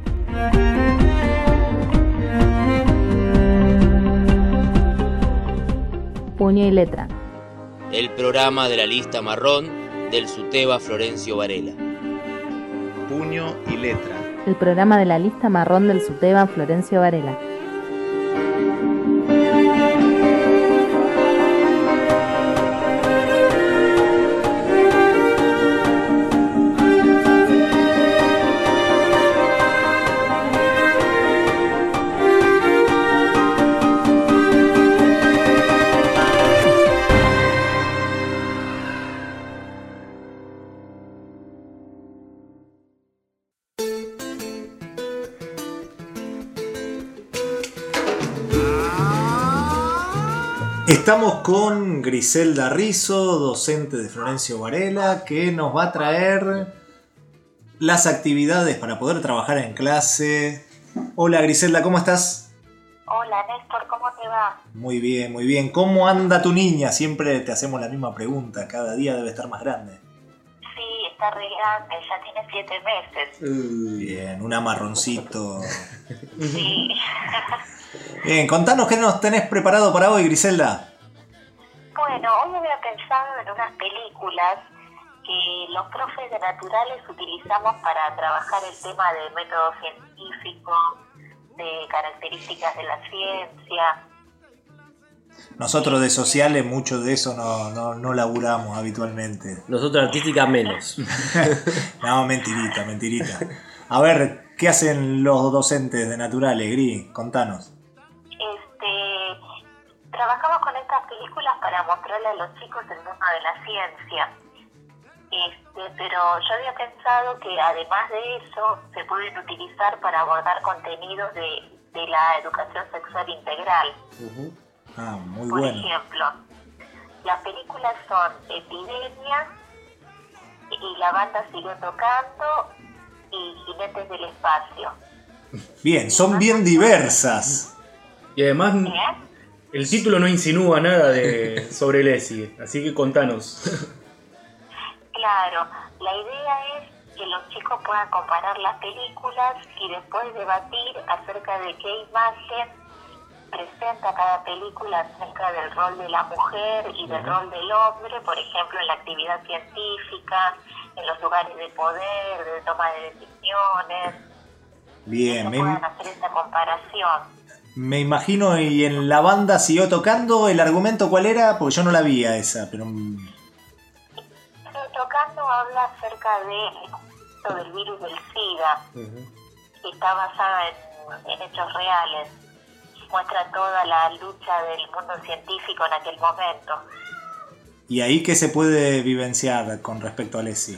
Puño y letra. El programa de la lista marrón del SUTEBA Florencio Varela. Puño y letra. El programa de la lista marrón del SUTEBA Florencio Varela. Estamos con Griselda Rizzo, docente de Florencio Varela, que nos va a traer las actividades para poder trabajar en clase. Hola Griselda, ¿cómo estás? Hola Néstor, ¿cómo te va? Muy bien, muy bien. ¿Cómo anda tu niña? Siempre te hacemos la misma pregunta, cada día debe estar más grande. Sí, está re grande, ya tiene siete meses. Bien, un amarroncito. Sí. Bien, contanos qué nos tenés preparado para hoy, Griselda. Bueno, hoy había pensado en unas películas que los profes de naturales utilizamos para trabajar el tema de método científico, de características de la ciencia. Nosotros de sociales mucho de eso no, no, no laburamos habitualmente. Nosotros artística menos. No, mentirita, mentirita. A ver, ¿qué hacen los docentes de naturales, Gris? Contanos. Este, trabajamos con estas películas para mostrarle a los chicos el mundo de la ciencia. Este, pero yo había pensado que además de eso se pueden utilizar para abordar contenidos de, de la educación sexual integral. Uh-huh. Ah, muy Por bueno. ejemplo, las películas son Epidemia y La banda siguió tocando y Jinetes del espacio. Bien, son bien diversas. Y además el título no insinúa nada de sobre Lesi, así que contanos. Claro, la idea es que los chicos puedan comparar las películas y después debatir acerca de qué imagen presenta cada película acerca del rol de la mujer y del rol del hombre, por ejemplo, en la actividad científica, en los lugares de poder, de toma de decisiones. Bien, que me, puedan hacer esta comparación. me imagino, y en la banda siguió tocando, ¿el argumento cuál era? Porque yo no la vi a esa, pero... Tocando habla acerca de, del virus del SIDA, Uh-huh. que está basada en, en hechos reales. Muestra toda la lucha del mundo científico en aquel momento. ¿Y ahí qué se puede vivenciar con respecto a Lesi?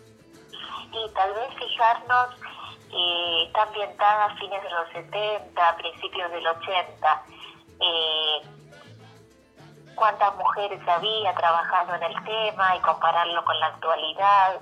Y tal vez fijarnos, eh, está ambientada a fines de los setenta, principios del ochenta. Eh, cuántas mujeres había trabajando en el tema y compararlo con la actualidad.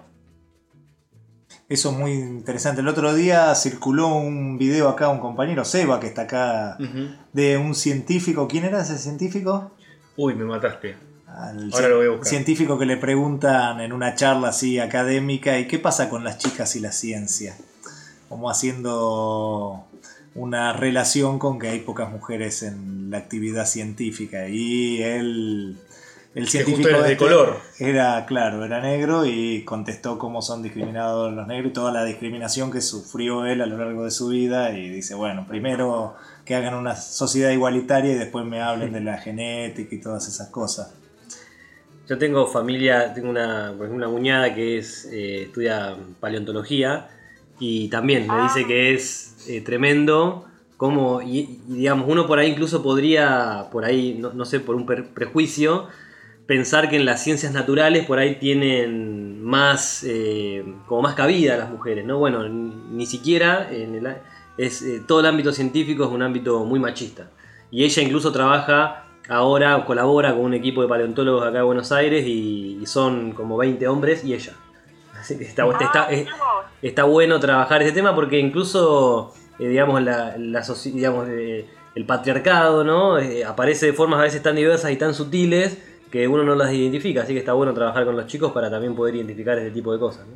Eso es muy interesante. El otro día circuló un video acá, un compañero, Seba, que está acá, uh-huh. de un científico. ¿Quién era ese científico? Uy, me mataste. Al Ahora lo voy a buscar. Científico que le preguntan en una charla así académica, ¿y qué pasa con las chicas y la ciencia? Como haciendo una relación con que hay pocas mujeres en la actividad científica. Y él... El científico era de este color. Era, claro, era negro y contestó cómo son discriminados los negros y toda la discriminación que sufrió él a lo largo de su vida. Y dice, bueno, primero que hagan una sociedad igualitaria y después me hablen de la genética y todas esas cosas. Yo tengo familia, tengo una, una cuñada que es eh, estudia paleontología y también me dice que es eh, tremendo como, y, y digamos, uno por ahí incluso podría, por ahí, no, no sé, por un per- prejuicio, pensar que en las ciencias naturales por ahí tienen más, eh, como más cabida las mujeres, ¿no? Bueno, ni, ni siquiera, en el, es, eh, todo el ámbito científico es un ámbito muy machista. Y ella incluso trabaja ahora, colabora con un equipo de paleontólogos acá de Buenos Aires y, y son como veinte hombres y ella. Así que está, ah, está, está, está bueno trabajar ese tema porque incluso, eh, digamos, la, la, digamos eh, el patriarcado, ¿no? Eh, aparece de formas a veces tan diversas y tan sutiles que uno no las identifica, así que está bueno trabajar con los chicos para también poder identificar ese tipo de cosas, ¿no?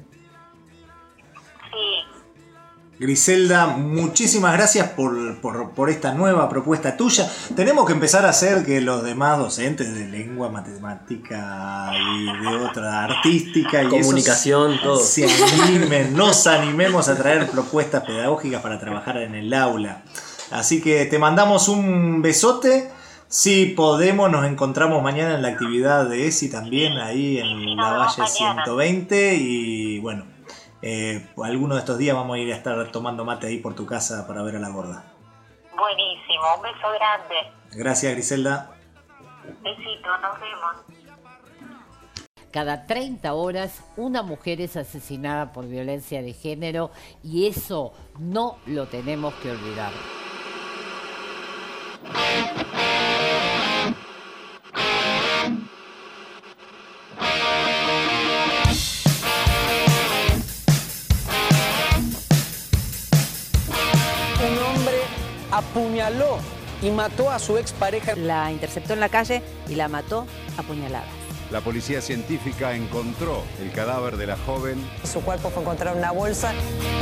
Sí. Griselda, muchísimas gracias por, por, por esta nueva propuesta tuya. Tenemos que empezar a hacer que los demás docentes de lengua, matemática y de otra artística y comunicación, esos, todo, se animen, nos animemos a traer propuestas pedagógicas para trabajar en el aula. Así que te mandamos un besote. Si podemos, nos encontramos mañana en la actividad de E S I también, ahí en la Valle ciento veinte. Y bueno, eh, alguno de estos días vamos a ir a estar tomando mate ahí por tu casa para ver a la gorda. Buenísimo, un beso grande. Gracias, Griselda. Besito, nos vemos. Cada treinta horas una mujer es asesinada por violencia de género y eso no lo tenemos que olvidar. apuñaló y mató a su expareja. La interceptó en la calle y la mató a puñaladas. La policía científica encontró el cadáver de la joven. Su cuerpo fue encontrado en una bolsa.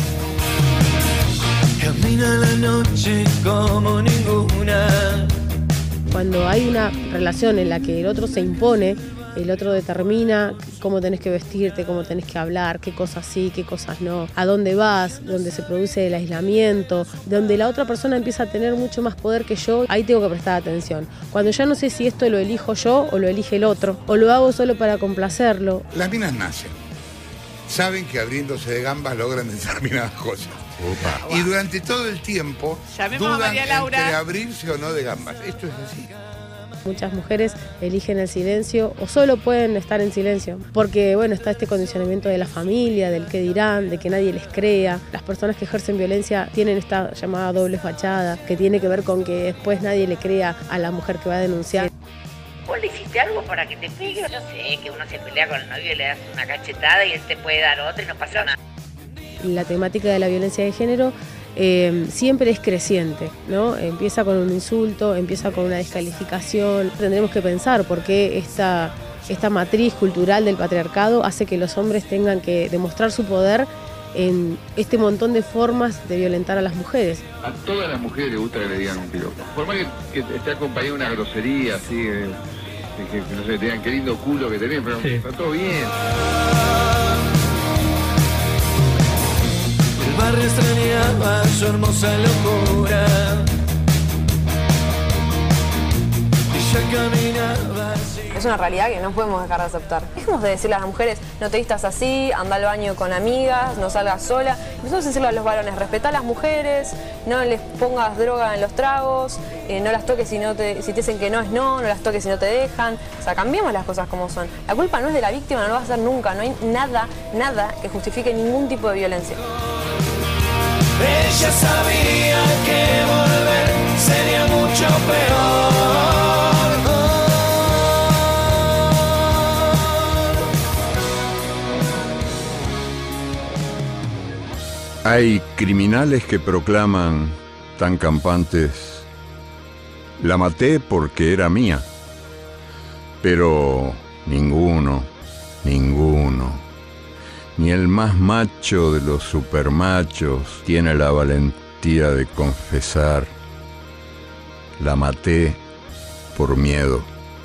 Camina la noche como ninguna. Cuando hay una relación en la que el otro se impone, el otro determina cómo tenés que vestirte, cómo tenés que hablar, qué cosas sí, qué cosas no, a dónde vas, donde se produce el aislamiento, donde la otra persona empieza a tener mucho más poder que yo, ahí tengo que prestar atención. Cuando ya no sé si esto lo elijo yo o lo elige el otro, o lo hago solo para complacerlo. Las minas nacen, saben que abriéndose de gambas logran determinadas cosas. Opa. Y durante todo el tiempo Llamemos dudan a María Laura. entre abrirse o no de gambas. Esto es así. Muchas mujeres eligen el silencio o solo pueden estar en silencio porque bueno, está este condicionamiento de la familia, del qué dirán, de que nadie les crea. Las personas que ejercen violencia tienen esta llamada doble fachada que tiene que ver con que después nadie le crea a la mujer que va a denunciar. ¿Vos le hiciste algo para que te pegue? Yo sé que uno se pelea con el novio y le das una cachetada y él te puede dar otra y no pasa nada. La temática de la violencia de género eh, siempre es creciente, ¿no? Empieza con un insulto, empieza con una descalificación. Tendremos que pensar por qué esta, esta matriz cultural del patriarcado hace que los hombres tengan que demostrar su poder en este montón de formas de violentar a las mujeres. A todas las mujeres les gusta que le digan un piropo. Por más que, que esté acompañado de una grosería, así, eh, que, que no sé, te digan qué lindo culo que tenés, pero sí. Está todo bien. El barrio extrañaba su hermosa locura. Ella caminaba así. Es una realidad que no podemos dejar de aceptar. Dejemos de decirle a las mujeres, no te vistas así, anda al baño con amigas, no salgas sola. Empezamos a decirle a los varones, respetá a las mujeres, no les pongas droga en los tragos, eh, no las toques si, no te, si te dicen que no es no, no las toques si no te dejan. O sea, cambiemos las cosas como son. La culpa no es de la víctima, no lo va a hacer nunca. No hay nada, nada que justifique ningún tipo de violencia. Ella sabía que volver sería mucho peor. Hay criminales que proclaman tan campantes: la maté porque era mía. Pero ninguno, ninguno, ni el más macho de los supermachos tiene la valentía de confesar: la maté por miedo.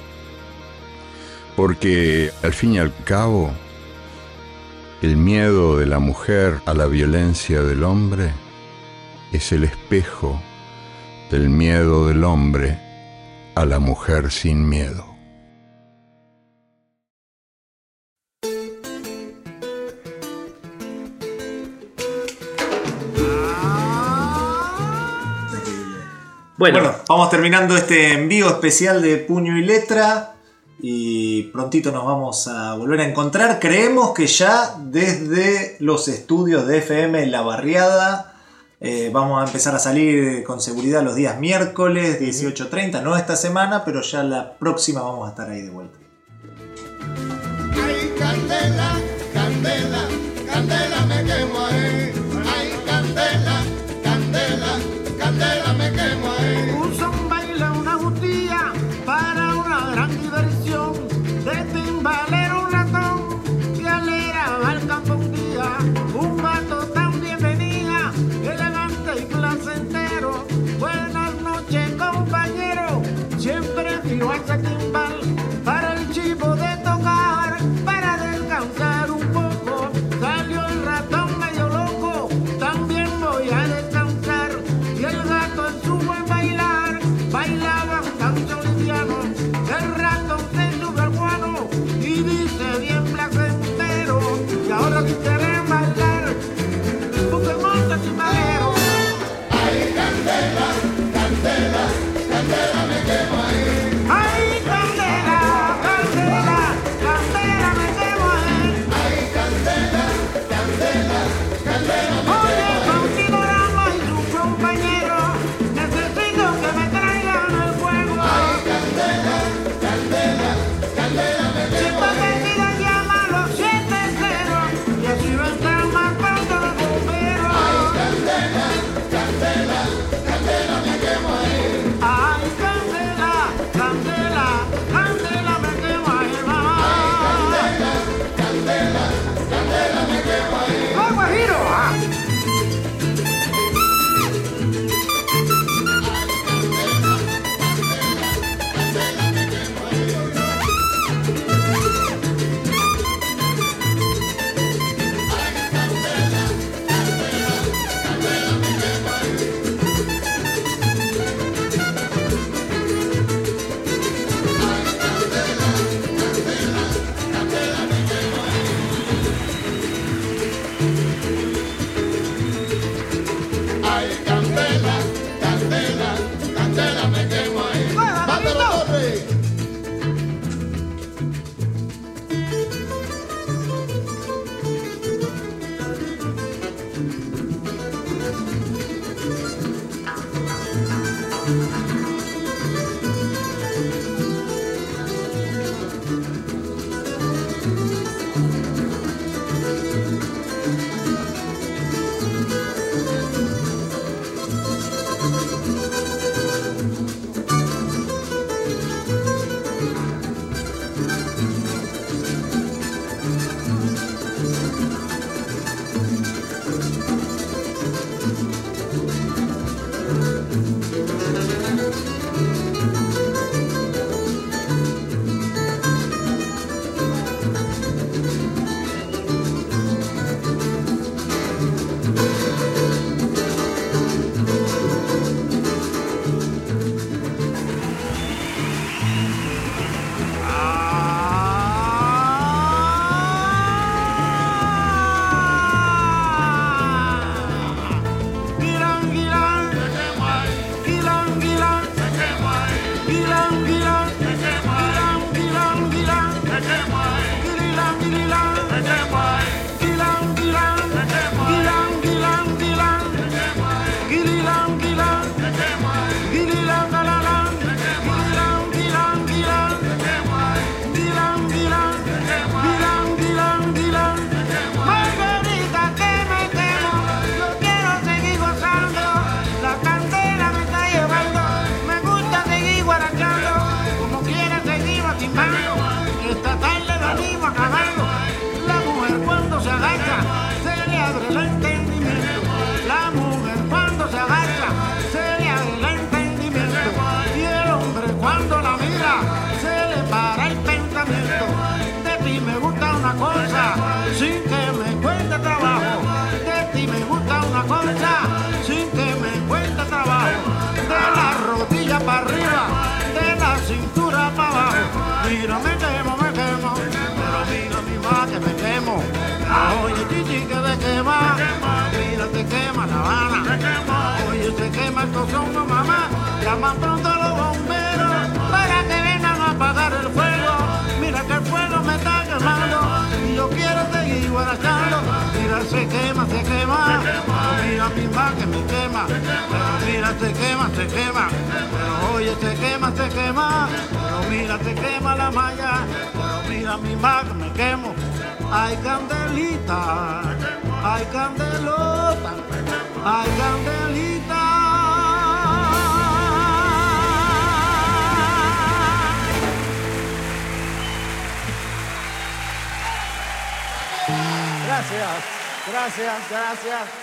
Porque al fin y al cabo, el miedo de la mujer a la violencia del hombre es el espejo del miedo del hombre a la mujer sin miedo. Bueno. bueno, vamos terminando este envío especial de Puño y Letra. Y prontito nos vamos a volver a encontrar. Creemos que ya desde los estudios de F M La Barriada eh, vamos a empezar a salir con seguridad los días miércoles dieciocho treinta. No esta semana, pero ya la próxima vamos a estar ahí de vuelta. Ay, candela, candela, candela me quemo ahí. Ay, candela, candela, candela me quemo ahí. Un son baila una botella para una gran diversión. De timbalero un ratón que alegraba al campo un día. Un vato tan bienvenida, elegante y placentero. Buenas noches, compañero. Siempre filo alza timbal para el chivo de tocar. Para descansar un poco, salió el estos son los mamás, llaman pronto a los bomberos para que vengan a apagar el fuego. Mira que el fuego me está quemando y yo quiero seguir guarachando. Mira, se quema, se quema, pero mira mi mar que me quema. Pero mira, se quema, se quema, pero oye, se quema, se quema. Pero mira, se quema la malla, pero mira mi mar que me quemo. Ay, candelita, ay, candelota, ay, candelita. Gracias, gracias, gracias.